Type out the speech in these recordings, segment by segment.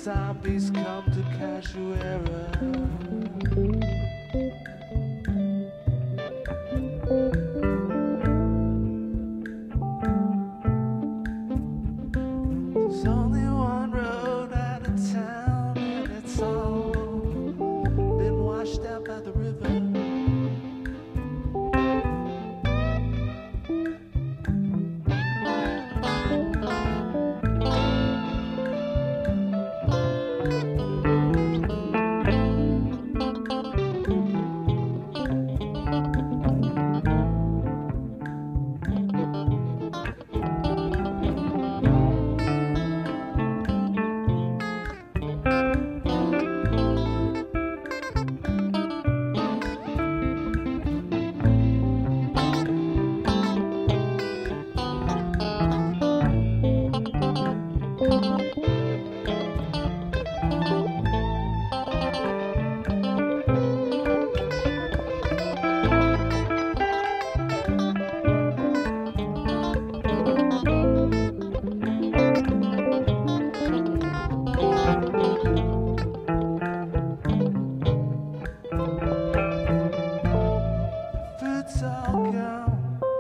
zombies come to Cachoeira. There's only one road out of town, and it's all been washed out by the river. Food's all gone.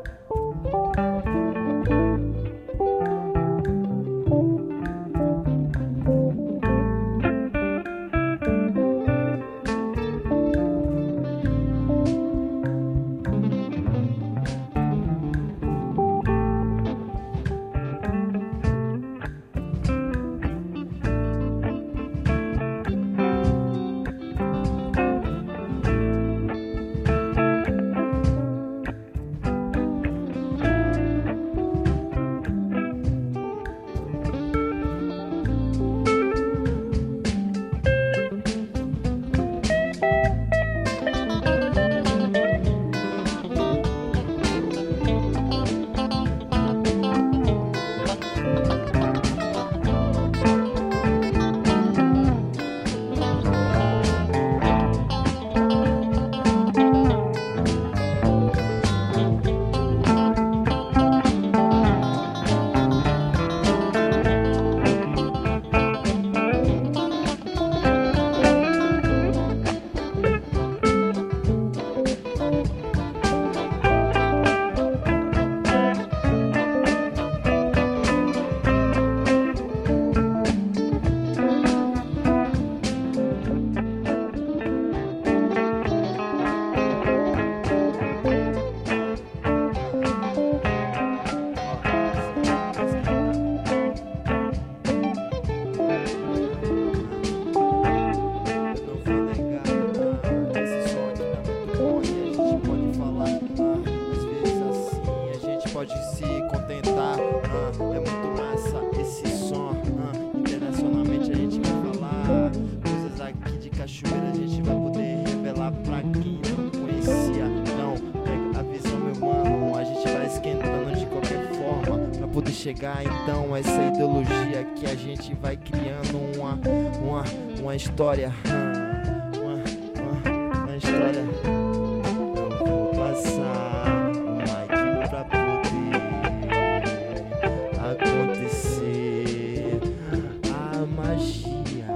Pode se contentar, é muito massa esse som. Internacionalmente a gente vai falar coisas aqui de Cachoeira, a gente vai poder revelar pra quem não conhecia. Então, pega a visão, meu mano, a gente vai esquentando de qualquer forma pra poder chegar então a essa ideologia que a gente vai criando uma história. Uma história. Eu vou passar o mic pra poder acontecer a magia.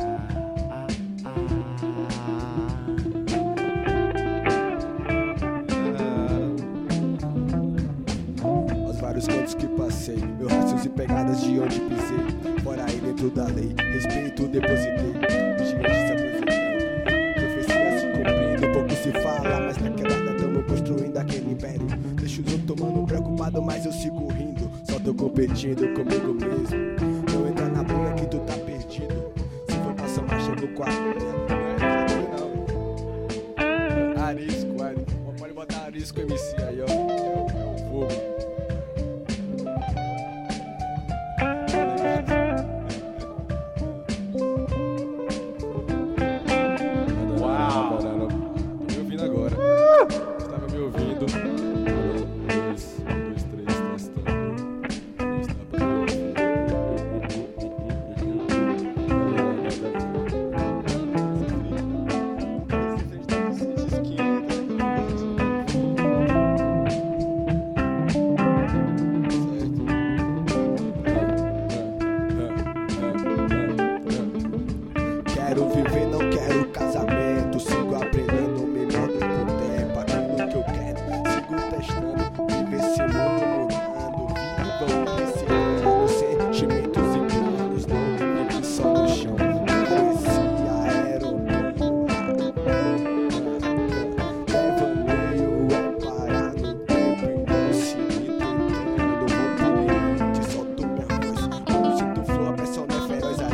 Aos vários cantos que passei, meus rastros e pegadas de onde pisei. Fora aí dentro da lei, respeito depositei. Vigilantes se aproveitando, profecia se cumprindo. Pouco se fala, mas na quebrada tamo construindo aquele império. Deixo os outros tomando preocupado, mas eu sigo rindo. Só tô competindo comigo mesmo. Não entra na briga que tu tá perdido. Se for pra somar, chego com a minha. Arisco. Pode botar Arisco MC aí, ó. É o fogo.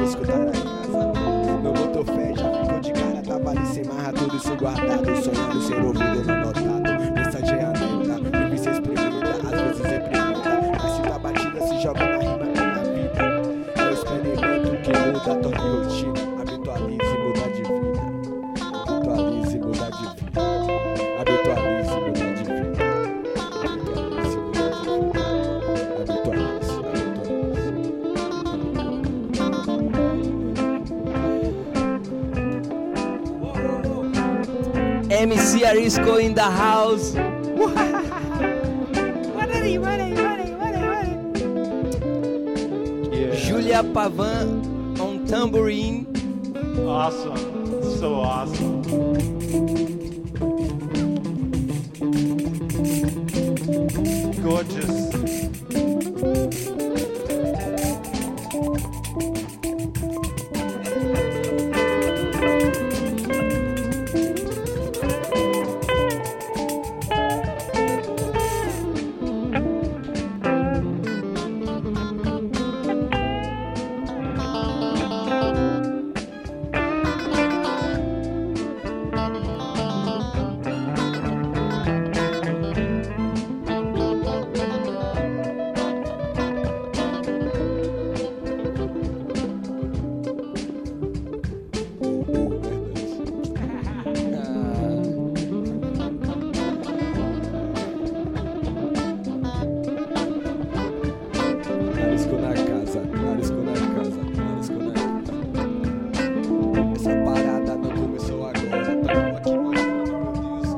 escutar a casa. Não botou fé, já ficou de cara, tava ali sem marra, tudo isso guardado, sonhando ser ouvido, não notado. Mensagem atenta, vive se experimenta, às vezes reprimenda, mas se tá batida, se joga na rima e na vida. É o experimento que muda, torna rotina, habitualize e muda de vida. Habitualize e muda de vida. Habitualize e muda de vida. Habitualize e muda de vida. Habitualize, MC Arisco in the house. Yeah. Julia Pavan on tambourine. Awesome. So awesome. Gorgeous. Arisco na casa, Arisco na casa, Arisco na casa. Essa parada não começou agora, tamo aqui mostrando, meu Deus,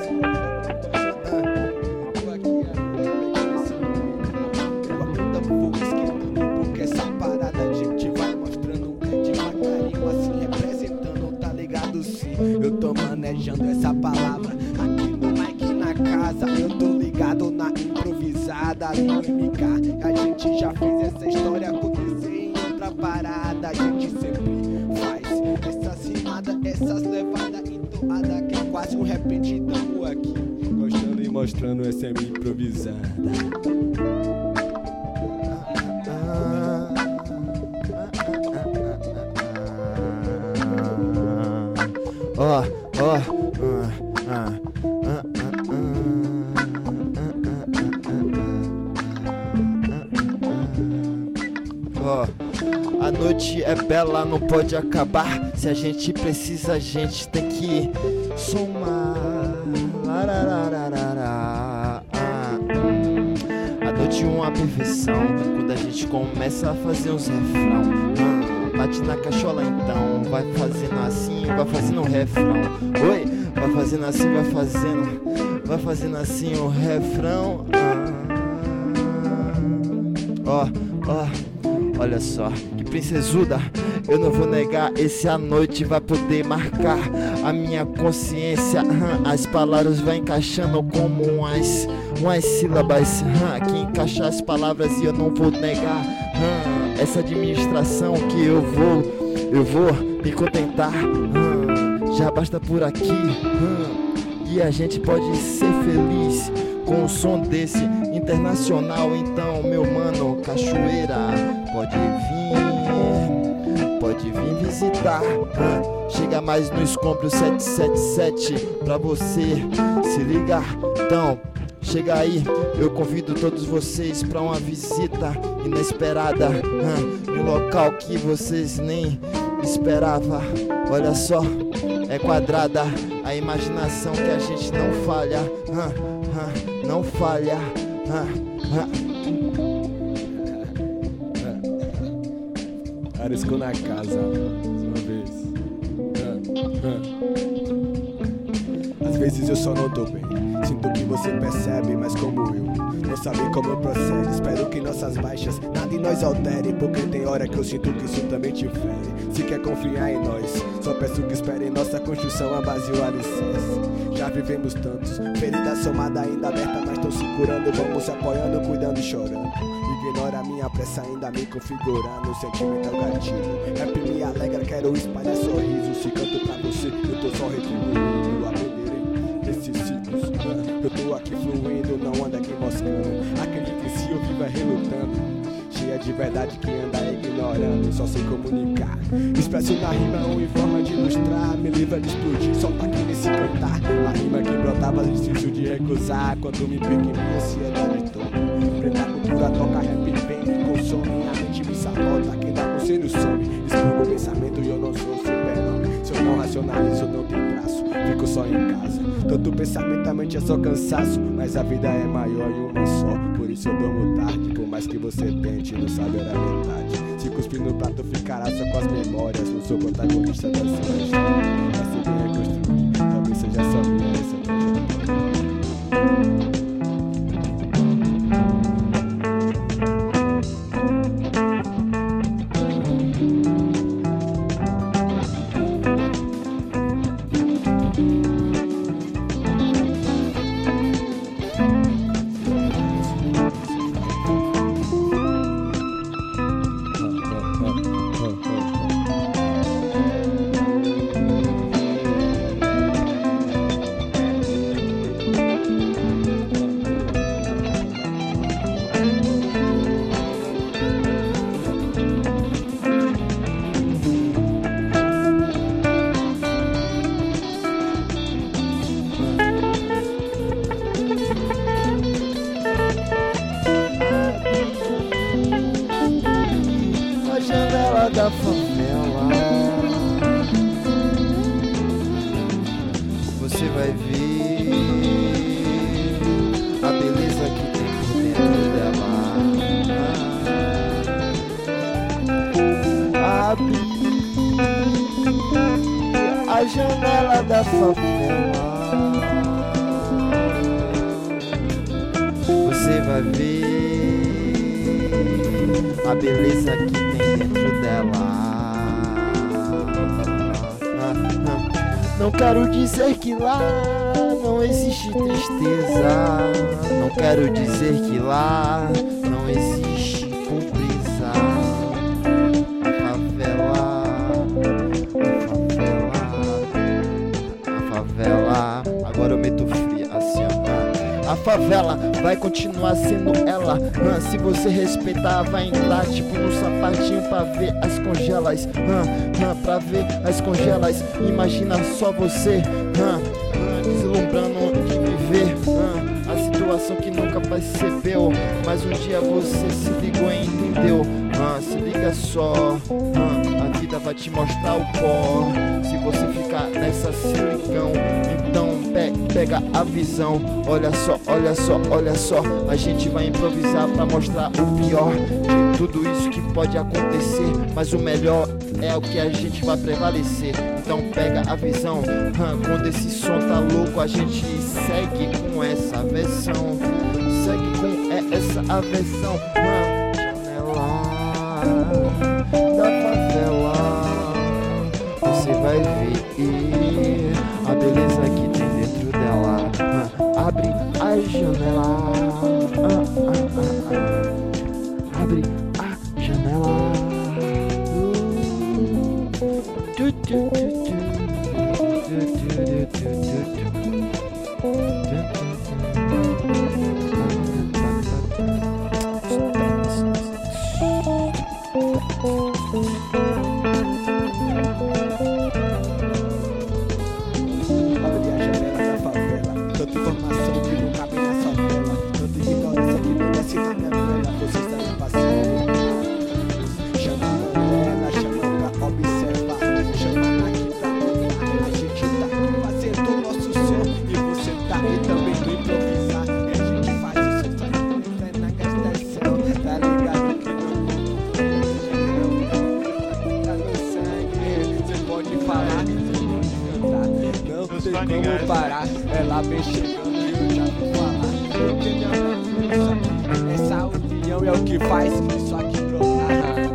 eu tô aqui agora, eu ainda vou esquentando, porque essa parada a gente vai mostrando, devagarinho assim representando, tá ligado sim? Eu tô manejando essa palavra aqui no mic na casa, eu tô ligado na improvisada ali no MK. A gente já fez essa história acontecer em outra parada. A gente sempre faz essas rimadas, essas levadas entoadas, que é quase um repente. Tamo aqui gostando e mostrando essa improvisada. A noite é bela, não pode acabar. Se a gente precisa, a gente tem que somar. A noite é uma perfeição, quando a gente começa a fazer uns refrão. Bate na cachola então, vai fazendo assim, vai fazendo um refrão. Oi, vai fazendo assim, vai fazendo assim o refrão. Olha só, que princesuda, eu não vou negar, esse a noite vai poder marcar a minha consciência. As palavras vão encaixando como umas sílabas, que encaixar as palavras e eu não vou negar. Essa administração que eu vou me contentar, já basta por aqui, e a gente pode ser feliz com um som desse internacional. Então, meu mano, Cachoeira, pode vir visitar. Chega mais no Escombro 777 pra você se ligar. Então, chega aí, eu convido todos vocês pra uma visita inesperada, em um local que vocês nem esperavam. Olha só, é quadrada a imaginação que a gente não falha, não falha. Arisco na casa, mais uma vez. Às vezes eu só não tô bem, sinto que você percebe, mas como eu não sabe como eu procedo. Espero que nossas baixas nada em nós altere, porque tem hora que eu sinto que isso também te fere. Se quer confiar em nós, só peço que espere em nossa construção a base e o alicerce. Já vivemos tantos, ferida somada ainda aberta, mas tô se curando, vamos se apoiando, cuidando e chorando. Ignora a minha pressa ainda me configurando, sentimento é o gatilho. Rap me alegra, quero espalhar sorriso. Se canto pra você, eu tô só retribuindo. Aprenderei desses ciclos, eu tô aqui fluindo, não ando aqui moscando. Acredita em si, eu vivo relutando, cheia de verdade que anda ignorando. só sei comunicar. Expresso na rima ou em forma de ilustrar. Me livra de explodir, solta aqui nesse cantar. A rima que brotava difícil de recusar. Quando me pego em minha ansiedade toma. Preta cultura toca rap bem, consome. A mente me sabota, quem dá conselho some. Expurgo o pensamento e eu não sou super-homem. Se eu não racionalizo, não tem traço. Fico só em casa. Tanto pensamento, a mente é só cansaço. Mas a vida é maior e uma só. Por isso eu durmo tarde. Por mais que você tente, não sabe a metade. Se cuspir no prato, ficará só com as memórias. Não sou protagonista da sua história. Vai ser bem reconstruir. Talvez seja só minha essa trajetória. Janela da favela, você vai ver a beleza que tem por dentro dela. Abre a janela da favela, você vai ver a beleza que tem dentro dela. Não quero dizer que lá não existe tristeza. Não quero dizer que lá não existe pobreza. A favela, agora eu meto fria assim, ó. A favela vai continuar sendo ela. Se você respeitar, vai entrar tipo no sapatinho pra ver as congelas. Pra ver as congelas. Imagina só você deslumbrando de viver a situação que nunca percebeu, mas um dia você se ligou e entendeu. Se liga só, a vida vai te mostrar o pó. Se você ficar nessa silicão, então pega a visão. Olha só, olha só, olha só. A gente vai improvisar pra mostrar o pior de tudo isso que pode acontecer, mas o melhor é o que a gente vai prevalecer. Então pega a visão. Quando esse som tá louco, a gente segue com essa versão. Segue com essa aversão. Janela da favela, você vai ver a beleza que tem dentro dela. Abre a janela, abre a janela. Como parar, ela vem chegando e eu já vou falar. Porque minha essa união é o que faz isso aqui brotar.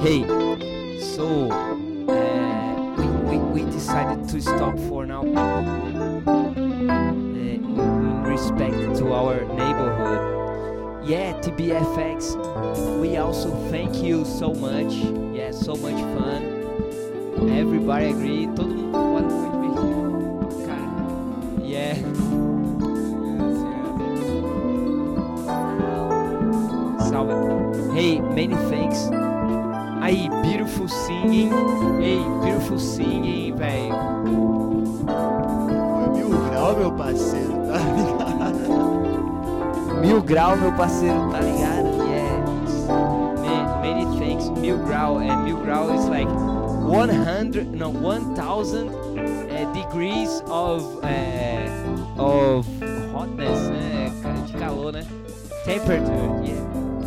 Hey, so we decided to stop for now in respect to our neighborhood. Yeah, TBFX, we also thank you so much. Yeah, so much fun. Everybody agree. Todo mundo concorda, foi divertido. Cara, yeah. Salve. Hey, many thanks. Aí, beautiful singing. Hey, beautiful singing, velho. Foi 1000 grau, meu parceiro, tá ligado? 1000 grau, meu parceiro, tá ligado? Yeah. Many thanks. 1000 grau, and 1000 grau is like 1000 degrees of hotness, né? De calor, né? Temperature, yeah.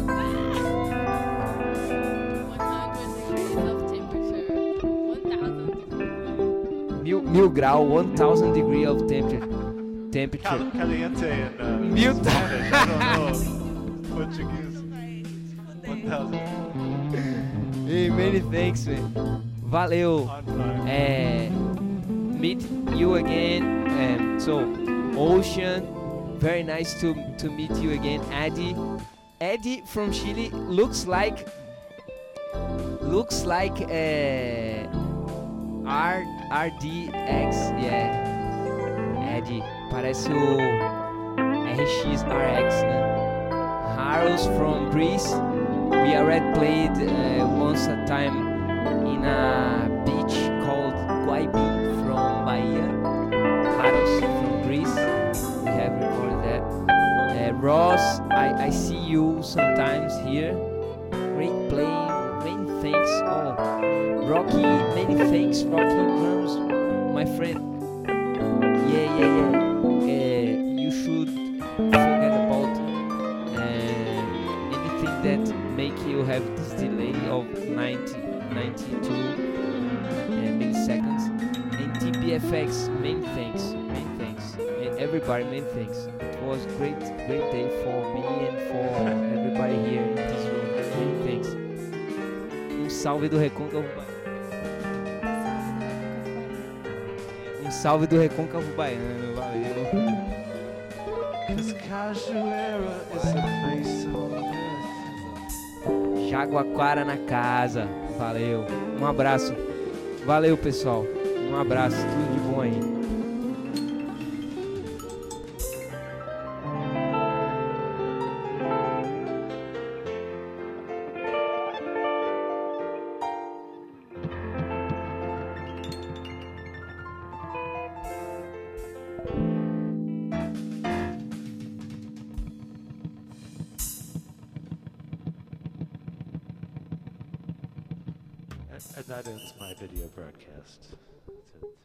1000 grau, 1000 degree of temperature. Caliente in Mil- Spanish. I don't know. Portuguese. 1000. Hey, many thanks, man. Valeu. On fire. Meet you again. So, Ocean, very nice to meet you again. Eddie from Chile looks like RDX, yeah. Eddie, parece o RX, né? Haros from Greece. We already played once a time in a beach called Guaibi from Bahia. Haros from Greece. We have recorded that. Ross, I see you sometimes here. Great playing. Many thanks. Oh, Rocky, many thanks, Rocky Drums, my friend. Yeah. You should forget about anything that make you have this delay of 92 milliseconds. And TBFX, many thanks. And everybody, many thanks. It was great day for me and for everybody here in this room. Many thanks. Salve do Recôncavo Baiano. Salve do Recôncavo Baiano, valeu. Cause Cachoeira is a place on earth. Jaguaquara na casa, valeu. Um abraço. Valeu, pessoal. Um abraço, tudo de bom aí. And that ends my video broadcast. That's it.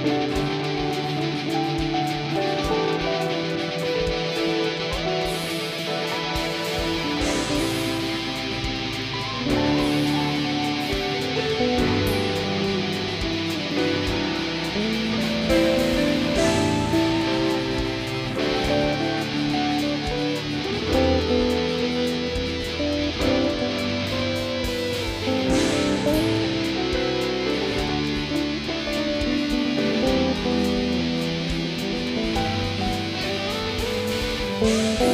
Música